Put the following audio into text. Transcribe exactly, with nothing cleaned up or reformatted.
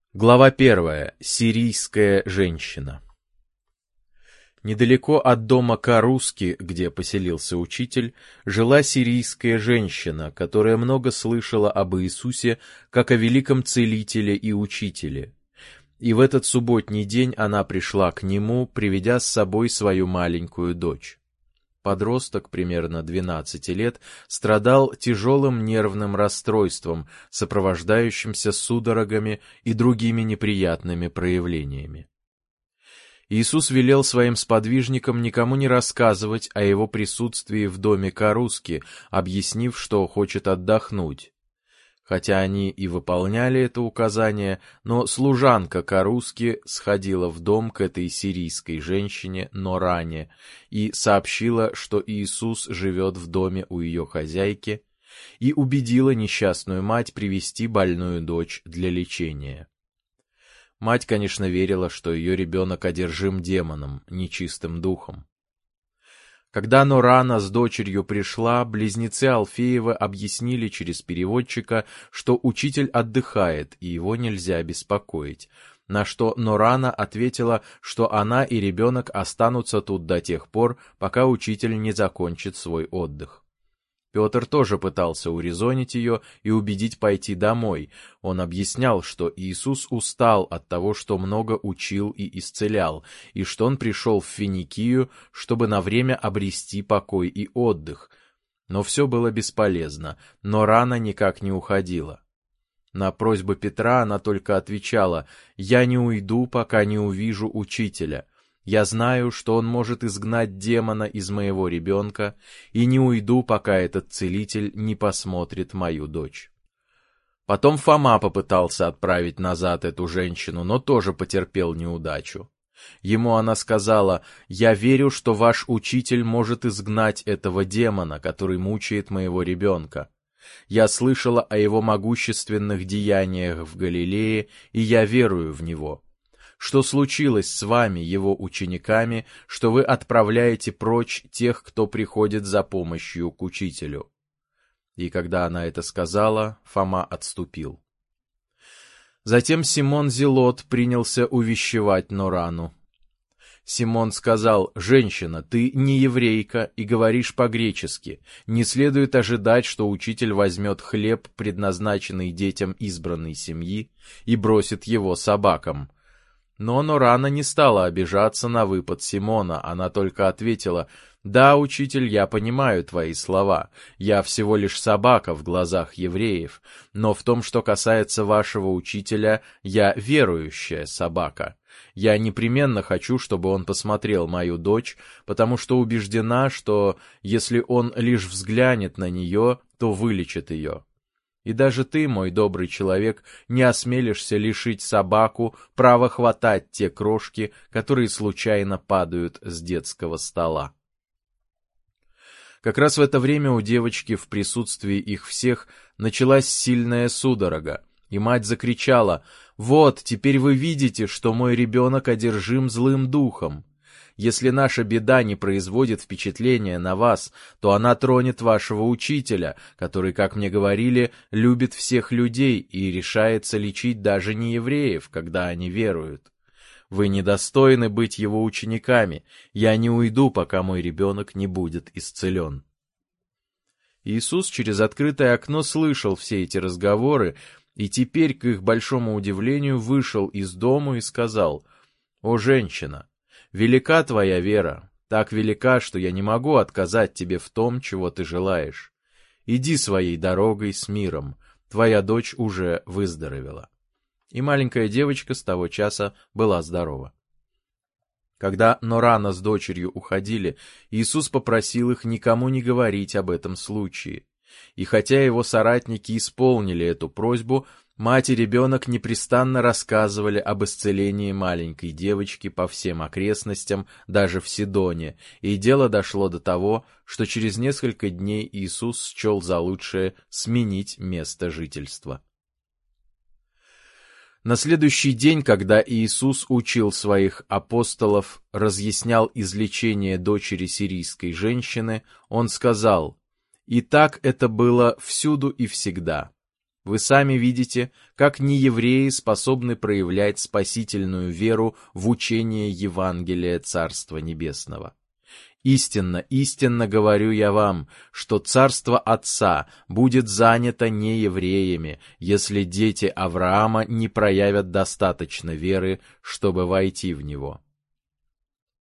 Глава первая. Сирийская женщина. Недалеко от дома Каруски, где поселился учитель, жила сирийская женщина, которая много слышала об Иисусе как о великом целителе и учителе. И в этот субботний день она пришла к нему, приведя с собой свою маленькую дочь. Подросток, примерно двенадцати лет, страдал тяжелым нервным расстройством, сопровождающимся судорогами и другими неприятными проявлениями. Иисус велел своим сподвижникам никому не рассказывать о его присутствии в доме Каруски, объяснив, что хочет отдохнуть. Хотя они и выполняли это указание, но служанка Каруски сходила в дом к этой сирийской женщине Норане и сообщила, что Иисус живет в доме у ее хозяйки, и убедила несчастную мать привести больную дочь для лечения. Мать, конечно, верила, что ее ребенок одержим демоном, нечистым духом. Когда Норана с дочерью пришла, близнецы Алфеевы объяснили через переводчика, что учитель отдыхает и его нельзя беспокоить, на что Норана ответила, что она и ребенок останутся тут до тех пор, пока учитель не закончит свой отдых. Петр тоже пытался урезонить ее и убедить пойти домой. Он объяснял, что Иисус устал от того, что много учил и исцелял, и что он пришел в Финикию, чтобы на время обрести покой и отдых. Но все было бесполезно, Норана никак не уходила. На просьбу Петра она только отвечала: «Я не уйду, пока не увижу учителя. Я знаю, что он может изгнать демона из моего ребенка, и не уйду, пока этот целитель не посмотрит мою дочь». Потом Фома попытался отправить назад эту женщину, но тоже потерпел неудачу. Ему она сказала: «Я верю, что ваш учитель может изгнать этого демона, который мучает моего ребенка. Я слышала о его могущественных деяниях в Галилее, и я верую в него. Что случилось с вами, его учениками, что вы отправляете прочь тех, кто приходит за помощью к учителю?» И когда она это сказала, Фома отступил. Затем Симон Зелот принялся увещевать Норану. Симон сказал: «Женщина, ты не еврейка и говоришь по-гречески. Не следует ожидать, что учитель возьмет хлеб, предназначенный детям избранной семьи, и бросит его собакам». Но Норана не стала обижаться на выпад Симона, она только ответила: «Да, учитель, я понимаю твои слова. Я всего лишь собака в глазах евреев, но в том, что касается вашего учителя, я верующая собака. Я непременно хочу, чтобы он посмотрел мою дочь, потому что убеждена, что если он лишь взглянет на нее, то вылечит ее. И даже ты, мой добрый человек, не осмелишься лишить собаку права хватать те крошки, которые случайно падают с детского стола». Как раз в это время у девочки в присутствии их всех началась сильная судорога, и мать закричала: «Вот, теперь вы видите, что мой ребенок одержим злым духом. Если наша беда не производит впечатления на вас, то она тронет вашего учителя, который, как мне говорили, любит всех людей и решается лечить даже неевреев, когда они веруют. Вы недостойны быть его учениками. Я не уйду, пока мой ребенок не будет исцелен». Иисус через открытое окно слышал все эти разговоры, и теперь, к их большому удивлению, вышел из дому и сказал: «О, женщина! Велика твоя вера, так велика, что я не могу отказать тебе в том, чего ты желаешь. Иди своей дорогой с миром, твоя дочь уже выздоровела». И маленькая девочка с того часа была здорова. Когда Норана с дочерью уходили, Иисус попросил их никому не говорить об этом случае. И хотя его соратники исполнили эту просьбу, мать и ребенок непрестанно рассказывали об исцелении маленькой девочки по всем окрестностям, даже в Сидоне, и дело дошло до того, что через несколько дней Иисус счел за лучшее сменить место жительства. На следующий день, когда Иисус учил своих апостолов, разъяснял излечение дочери сирийской женщины, он сказал: «И так это было всюду и всегда. Вы сами видите, как неевреи способны проявлять спасительную веру в учение Евангелия Царства Небесного. Истинно, истинно говорю я вам, что царство Отца будет занято не евреями, если дети Авраама не проявят достаточно веры, чтобы войти в него.